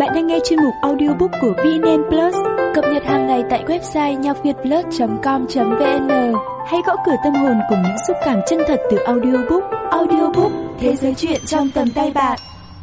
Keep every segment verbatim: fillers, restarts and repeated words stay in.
Bạn đang nghe chuyên mục audiobook của vê en en Plus, cập nhật hàng ngày tại website nhạc việt plus chấm com chấm vn. Hãy gõ cửa tâm hồn cùng những xúc cảm chân thật từ audiobook. Audiobook, thế giới chuyện trong tầm tay bạn.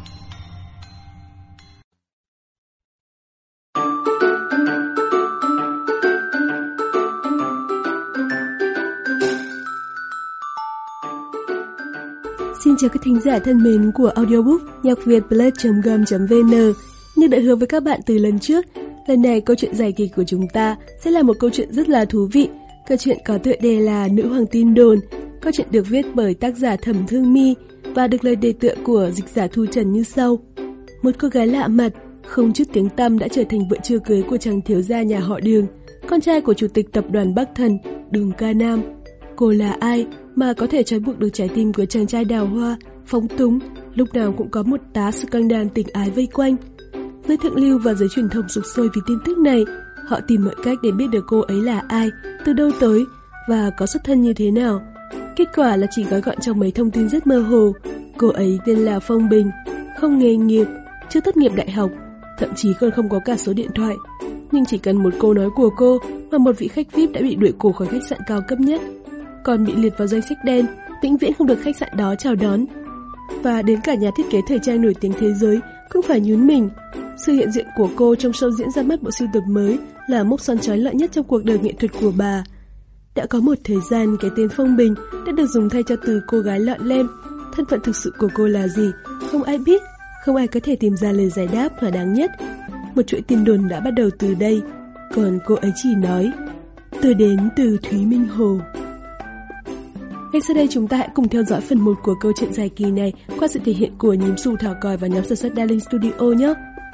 Xin chào các thính giả thân mến của audiobook nhạc việt plus chấm com chấm vn. Như đã hứa với các bạn từ lần trước, lần này câu chuyện dài kỳ của chúng ta sẽ là một câu chuyện rất là thú vị. Câu chuyện có tựa đề là Nữ hoàng tin đồn. Câu chuyện được viết bởi tác giả Thẩm Thương My và được lời đề tựa của dịch giả Thu Trần như sau. Một cô gái lạ mặt, không chút tiếng tăm đã trở thành vợ chưa cưới của chàng thiếu gia nhà họ Đường, con trai của chủ tịch tập đoàn Bắc Thần, Đường Ca Nam. Cô là ai mà có thể trói buộc được trái tim của chàng trai đào hoa, phóng túng, lúc nào cũng có một tá scandal tình ái vây quanh. Giới thượng lưu và giới truyền thông sục sôi vì tin tức này, họ tìm mọi cách để biết được cô ấy là ai, từ đâu tới và có xuất thân như thế nào. Kết quả là chỉ gói gọn trong mấy thông tin rất mơ hồ. Cô ấy tên là Phong Bình, không nghề nghiệp, chưa tốt nghiệp đại học, thậm chí còn không có cả số điện thoại. Nhưng chỉ cần một câu nói của cô mà một vị khách vi ai pi đã bị đuổi cổ khỏi khách sạn cao cấp nhất, còn bị liệt vào danh sách đen, vĩnh viễn không được khách sạn đó chào đón. Và đến cả nhà thiết kế thời trang nổi tiếng thế giới cũng phải nhún mình. Sự hiện diện của cô trong show diễn ra mắt bộ sưu tập mới là mốc son chói lọi nhất trong cuộc đời nghệ thuật của bà. Đã có một thời gian cái tên Phong Bình đã được dùng thay cho từ cô gái lọn lem. Thân phận thực sự của cô là gì? Không ai biết, không ai có thể tìm ra lời giải đáp thỏa đáng nhất. Một chuỗi tin đồn đã bắt đầu từ đây, còn cô ấy chỉ nói: "Tôi đến từ Thúy Minh Hồ." Ngay sau đây chúng ta hãy cùng theo dõi phần một của câu chuyện dài kỳ này qua sự thể hiện của Nhím Xù Thảo Còi và nhóm sản xuất Darling Studio nhé.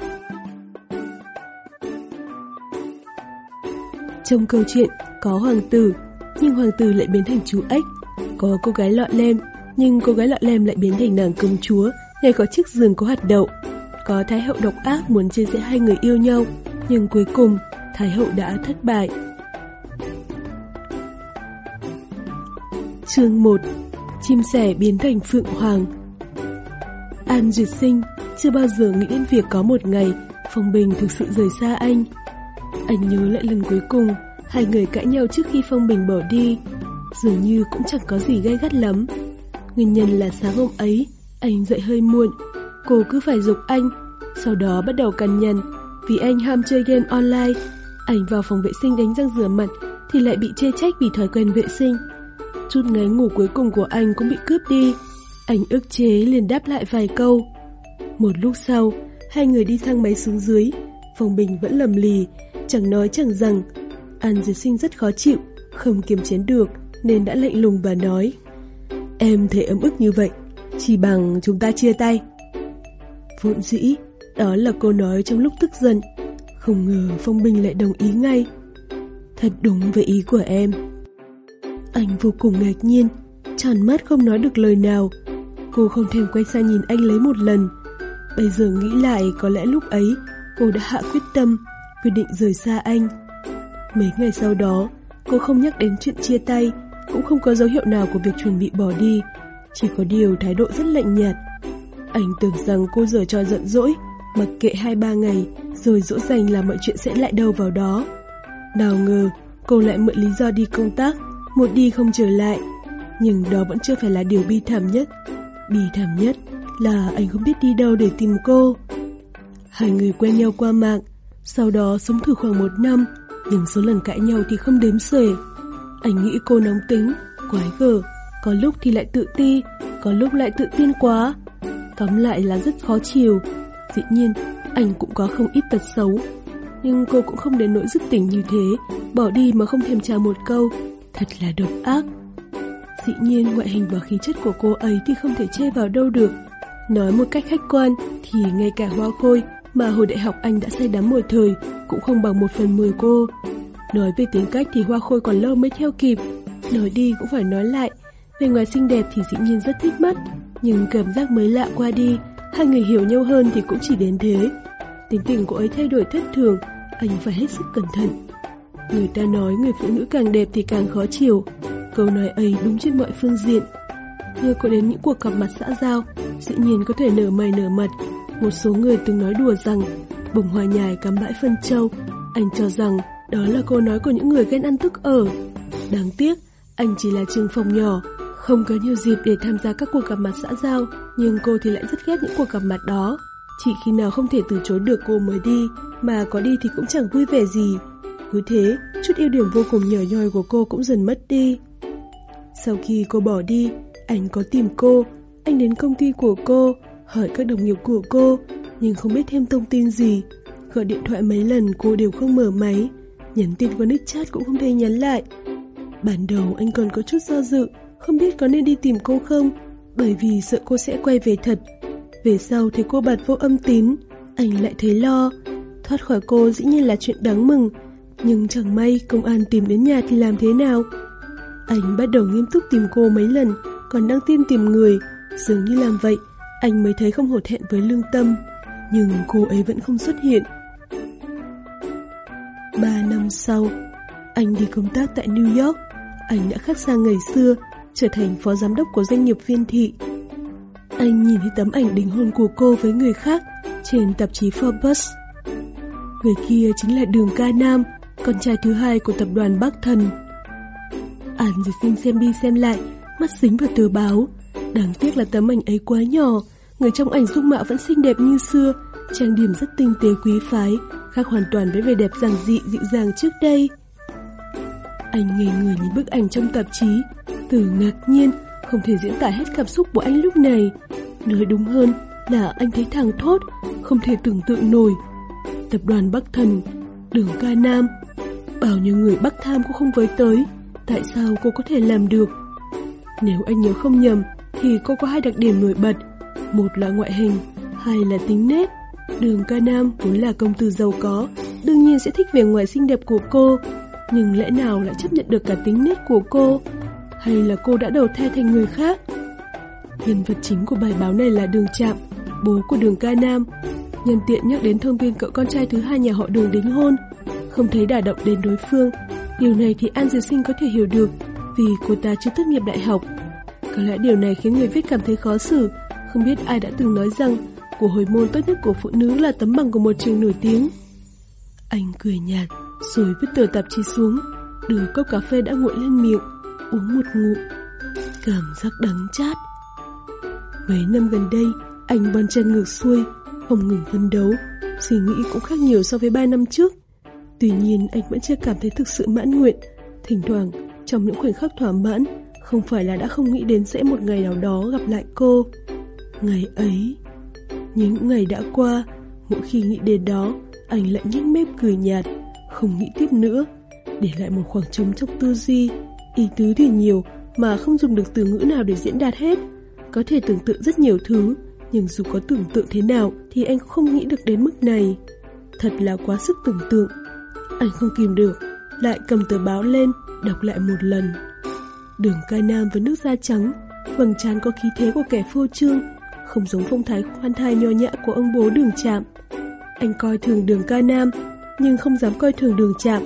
Trong câu chuyện có hoàng tử, nhưng hoàng tử lại biến thành chú ếch. Có cô gái lọ lem, nhưng cô gái lọ lem lại biến thành nàng công chúa, ngày có chiếc giường có hạt đậu. Có thái hậu độc ác muốn chia rẽ hai người yêu nhau, nhưng cuối cùng thái hậu đã thất bại. Chương một. Chim sẻ biến thành phượng hoàng. An Duyệt Sinh chưa bao giờ nghĩ đến việc có một ngày Phong Bình thực sự rời xa anh. Anh nhớ lại lần cuối cùng hai người cãi nhau trước khi Phong Bình bỏ đi, dường như cũng chẳng có gì gay gắt lắm. Nguyên nhân là sáng hôm ấy anh dậy hơi muộn, cô cứ phải giục anh, sau đó bắt đầu cằn nhằn vì anh ham chơi game online. Anh vào phòng vệ sinh đánh răng rửa mặt thì lại bị chê trách vì thói quen vệ sinh. Chút ngáy ngủ cuối cùng của anh cũng bị cướp đi. Anh ức chế liền đáp lại vài câu. Một lúc sau, hai người đi thang máy xuống dưới. Phong Bình vẫn lầm lì, chẳng nói chẳng rằng. An Duyệt Sinh rất khó chịu, không kiềm chế được nên đã lạnh lùng và nói: "Em thấy ấm ức như vậy, chỉ bằng chúng ta chia tay." Vốn dĩ, đó là cô nói trong lúc tức giận. Không ngờ Phong Bình lại đồng ý ngay. Thật đúng với ý của em. Anh vô cùng ngạc nhiên, tròn mắt không nói được lời nào. Cô không thèm quay sang nhìn anh lấy một lần. Bây giờ nghĩ lại, có lẽ lúc ấy cô đã hạ quyết tâm, quyết định rời xa anh. Mấy ngày sau đó, cô không nhắc đến chuyện chia tay, cũng không có dấu hiệu nào của việc chuẩn bị bỏ đi, chỉ có điều thái độ rất lạnh nhạt. Anh tưởng rằng cô giở trò giận dỗi, mặc kệ hai ba ngày, rồi dỗ dành là mọi chuyện sẽ lại đâu vào đó. Nào ngờ, cô lại mượn lý do đi công tác, một đi không trở lại. Nhưng đó vẫn chưa phải là điều bi thảm nhất. Bi thảm nhất là anh không biết đi đâu để tìm cô. Hai người quen nhau qua mạng, sau đó sống thử khoảng một năm, nhưng số lần cãi nhau thì không đếm xuể. Anh nghĩ cô nóng tính, quái gở, có lúc thì lại tự ti, có lúc lại tự tin quá. Tóm lại là rất khó chiều. Dĩ nhiên, anh cũng có không ít tật xấu, nhưng cô cũng không đến nỗi dứt tình như thế, bỏ đi mà không thèm chào một câu. Thật là độc ác. Dĩ nhiên ngoại hình và khí chất của cô ấy thì không thể chê vào đâu được. Nói một cách khách quan thì ngay cả Hoa Khôi mà hồi đại học anh đã say đắm một thời cũng không bằng một phần mười cô. Nói về tính cách thì Hoa Khôi còn lâu mới theo kịp. Nói đi cũng phải nói lại, về ngoài xinh đẹp thì dĩ nhiên rất thích mắt, nhưng cảm giác mới lạ qua đi, hai người hiểu nhau hơn thì cũng chỉ đến thế. Tính tình cô ấy thay đổi thất thường, anh phải hết sức cẩn thận. Người ta nói người phụ nữ càng đẹp thì càng khó chiều. Câu nói ấy đúng trên mọi phương diện. Như có đến những cuộc gặp mặt xã giao, dĩ nhiên có thể nở mày nở mặt. Một số người từng nói đùa rằng Bông hoa nhài cắm bãi phân châu, anh cho rằng đó là câu nói của những người ghen ăn tức ở. Đáng tiếc, anh chỉ là trường phòng nhỏ, không có nhiều dịp để tham gia các cuộc gặp mặt xã giao, nhưng cô thì lại rất ghét những cuộc gặp mặt đó. Chỉ khi nào không thể từ chối được cô mới đi, mà có đi thì cũng chẳng vui vẻ gì. Cứ thế, chút ưu điểm vô cùng nhỏ nhoi của cô cũng dần mất đi. Sau khi cô bỏ đi, anh có tìm cô. Anh đến công ty của cô, hỏi các đồng nghiệp của cô, nhưng không biết thêm thông tin gì. Gọi điện thoại mấy lần cô đều không mở máy, nhắn tin qua nick chat cũng không thấy nhắn lại. Ban đầu anh còn có chút do dự, không biết có nên đi tìm cô không, bởi vì sợ cô sẽ quay về thật. Về sau thì cô bật vô âm tín, anh lại thấy lo. Thoát khỏi cô dĩ nhiên là chuyện đáng mừng, nhưng chẳng may công an tìm đến nhà thì làm thế nào? Anh bắt đầu nghiêm túc tìm cô mấy lần, còn đăng tin tìm người. Dường như làm vậy, anh mới thấy không hổ thẹn với lương tâm. Nhưng cô ấy vẫn không xuất hiện. Ba năm sau, anh đi công tác tại New York. Anh đã khác xa ngày xưa, trở thành phó giám đốc của doanh nghiệp Viên Thị. Anh nhìn thấy tấm ảnh đính hôn của cô với người khác trên tạp chí Forbes. Người kia chính là Đường Ca Nam, con trai thứ hai của tập đoàn Bắc Thần. An Duyệt Sinh xem đi xem lại, mắt dính vào tờ báo. Đáng tiếc là tấm ảnh ấy quá nhỏ, người trong ảnh dung mạo vẫn xinh đẹp như xưa, trang điểm rất tinh tế quý phái, khác hoàn toàn với vẻ đẹp giản dị dịu dàng trước đây. Anh ngây người nhìn bức ảnh trong tạp chí, từ ngạc nhiên, không thể diễn tả hết cảm xúc của anh lúc này. Nói đúng hơn là anh thấy thảng thốt, không thể tưởng tượng nổi. Tập đoàn Bắc Thần, Đường Ca Nam, bao nhiêu người Bắc Tham cũng không với tới, tại sao cô có thể làm được? Nếu anh nhớ không nhầm thì cô có hai đặc điểm nổi bật, một là ngoại hình, hai là tính nết. Đường Ca Nam vốn là công tử giàu có, đương nhiên sẽ thích vẻ ngoài xinh đẹp của cô, nhưng lẽ nào lại chấp nhận được cả tính nết của cô? Hay là cô đã đầu thai thành người khác? Nhân vật chính của bài báo này là Đường Trạm, bố của Đường Ca Nam. Nhân tiện nhắc đến thông tin cậu con trai thứ hai nhà họ Đường đính hôn, không thấy đả động đến đối phương. Điều này thì An Duyệt Sinh có thể hiểu được, vì cô ta chưa tốt nghiệp đại học. Có lẽ điều này khiến người viết cảm thấy khó xử. Không biết ai đã từng nói rằng của hồi môn tốt nhất của phụ nữ là tấm bằng của một trường nổi tiếng. Anh cười nhạt, rồi vứt tờ tạp chí xuống, đưa cốc cà phê đã nguội lên miệng, uống một ngụm. Cảm giác đắng chát. Mấy năm gần đây, anh bon chen ngược xuôi, không ngừng phấn đấu, suy nghĩ cũng khác nhiều so với ba năm trước. Tuy nhiên, anh vẫn chưa cảm thấy thực sự mãn nguyện. Thỉnh thoảng, trong những khoảnh khắc thỏa mãn, không phải là đã không nghĩ đến sẽ một ngày nào đó gặp lại cô. Ngày ấy, những ngày đã qua, mỗi khi nghĩ đến đó, anh lại nhếch mép cười nhạt, không nghĩ tiếp nữa, để lại một khoảng trống trong tư duy. Ý tứ thì nhiều mà không dùng được từ ngữ nào để diễn đạt hết. Có thể tưởng tượng rất nhiều thứ, nhưng dù có tưởng tượng thế nào thì anh cũng không nghĩ được đến mức này. Thật là quá sức tưởng tượng. Anh không kìm được, lại cầm tờ báo lên, đọc lại một lần. Đường Ca Nam với nước da trắng, vầng trán có khí thế của kẻ phô trương, không giống phong thái khoan thai nho nhã của ông bố Đường Trạm. Anh coi thường Đường Ca Nam, nhưng không dám coi thường Đường Trạm.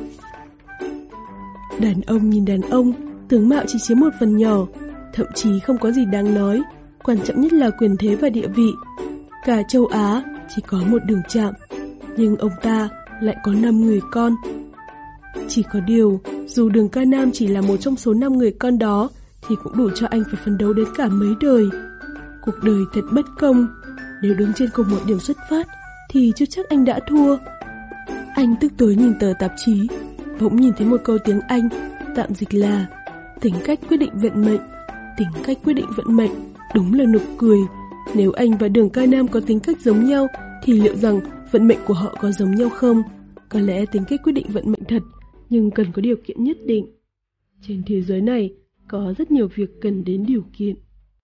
Đàn ông nhìn đàn ông, tướng mạo chỉ chiếm một phần nhỏ, thậm chí không có gì đáng nói. Quan trọng nhất là quyền thế và địa vị. Cả châu Á chỉ có một Đường Trạm, nhưng ông ta lại có năm người con. Chỉ có điều, dù Đường Ca Nam chỉ là một trong số năm người con đó, thì cũng đủ cho anh phải phấn đấu đến cả mấy đời. Cuộc đời thật bất công. Nếu đứng trên cùng một điểm xuất phát, thì chưa chắc anh đã thua. Anh tức tối nhìn tờ tạp chí, bỗng nhìn thấy một câu tiếng Anh, tạm dịch là tính cách quyết định vận mệnh. Tính cách quyết định vận mệnh, đúng là nực cười. Nếu anh và Đường Ca Nam có tính cách giống nhau, thì liệu rằng vận mệnh của họ có giống nhau không? Có lẽ tính cách quyết định vận mệnh thật, nhưng cần có điều kiện nhất định. Trên thế giới này, có rất nhiều việc cần đến điều kiện.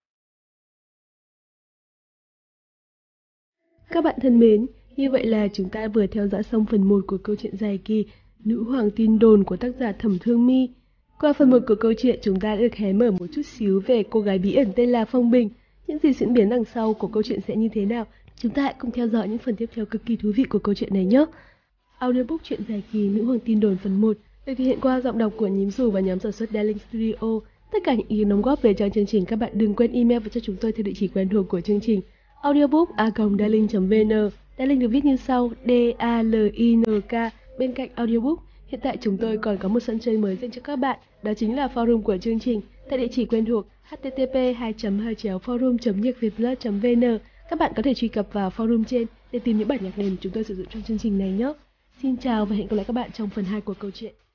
Các bạn thân mến, như vậy là chúng ta vừa theo dõi xong phần một của câu chuyện dài kỳ Nữ Hoàng Tin Đồn của tác giả Thẩm Thương My. Qua phần một của câu chuyện, chúng ta đã được hé mở một chút xíu về cô gái bí ẩn tên là Phong Bình. Những gì diễn biến đằng sau của câu chuyện sẽ như thế nào? Chúng ta hãy cùng theo dõi những phần tiếp theo cực kỳ thú vị của câu chuyện này nhé. Audiobook truyện dài kỳ Nữ Hoàng Tin Đồn phần một được thể hiện qua giọng đọc của Nhím Dù và nhóm sản xuất Darling Studio. Tất cả những ý kiến đóng góp về cho chương trình, các bạn đừng quên email vào cho chúng tôi theo địa chỉ quen thuộc của chương trình audiobook a còng darling chấm vn. Đã link được viết như sau: D A L I N K bên cạnh audiobook. Hiện tại chúng tôi còn có một sân chơi mới dành cho các bạn, đó chính là forum của chương trình tại địa chỉ quen thuộc h t t p hai hai chéo forum chấm nhạc việt plus chấm v n. Các bạn có thể truy cập vào forum trên để tìm những bản nhạc nền chúng tôi sử dụng trong chương trình này nhé. Xin chào và hẹn gặp lại các bạn trong phần hai của câu chuyện.